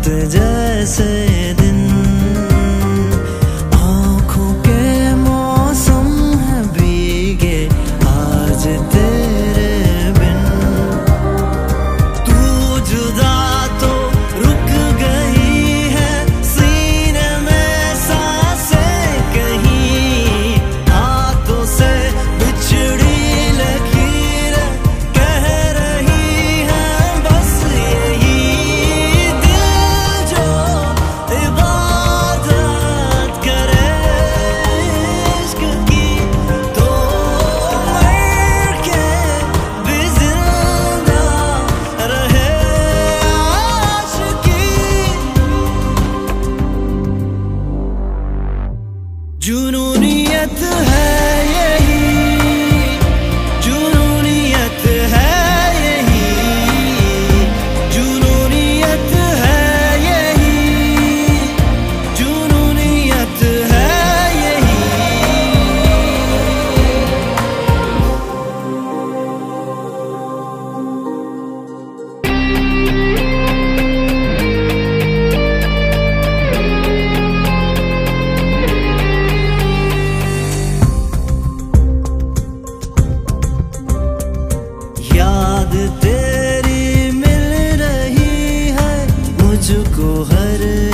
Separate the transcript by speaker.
Speaker 1: रात जैसे दिन, आँखों के मौसम है भीगे आज तेरे बिन। तू जुदा तो रुक गई है सीने में सांसें कहीं, हाथों से बिछड़ी लकीरें कह रही हैं बस यही। दिल जो इबादत करे इश्क की तो मर के भी जिंदा रहे आशिकी। जुनूनियत है यही, जुनूनियत है यही, जुनूनियत है यही, जुनूनियत है यही। याद तेरी मिल रही है मुझको हर